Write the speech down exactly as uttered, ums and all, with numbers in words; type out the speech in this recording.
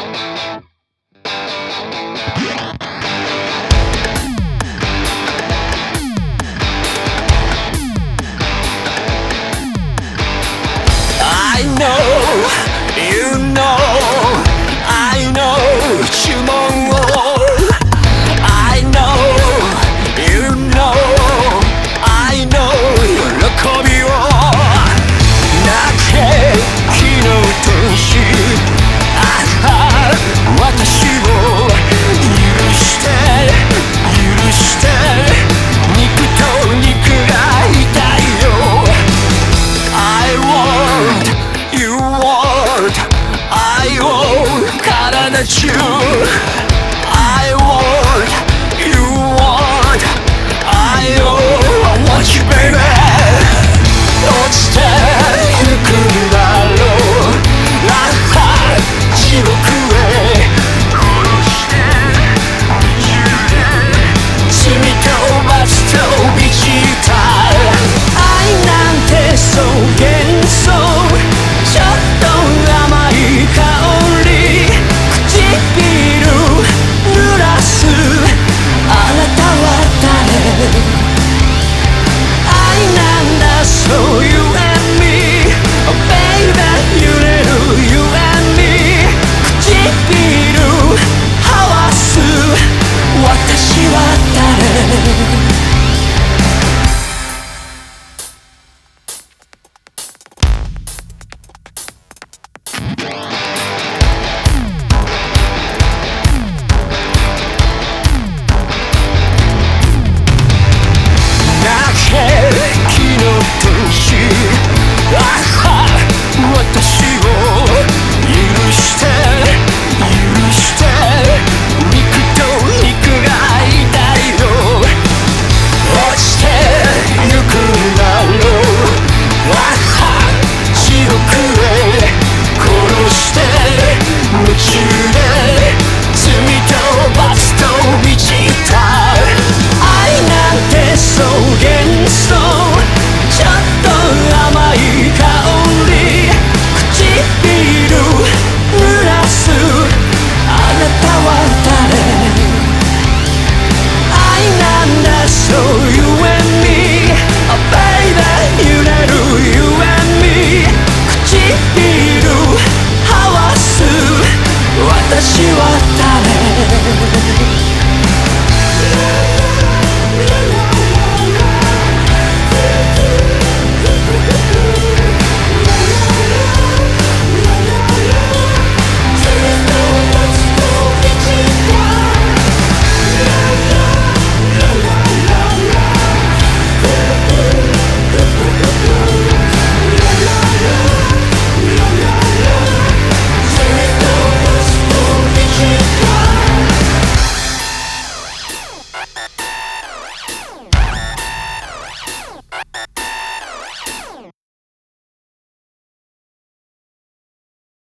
I know, you know, I know 呪文を I know, you know, I know 喜びをなぜ昨日天使ああ私を許して許して肉と肉が痛いよ I want, you want, I want 体中 I want, you want, I want you baby 落ちてゆくんだろうああ地獄へ殺して宇宙で罪と罰と導いた愛なんてそう幻想ちょっと甘い香り唇濡らすあなたは誰愛なんだ So you and me Oh baby 揺れる You and me 唇はわす私は誰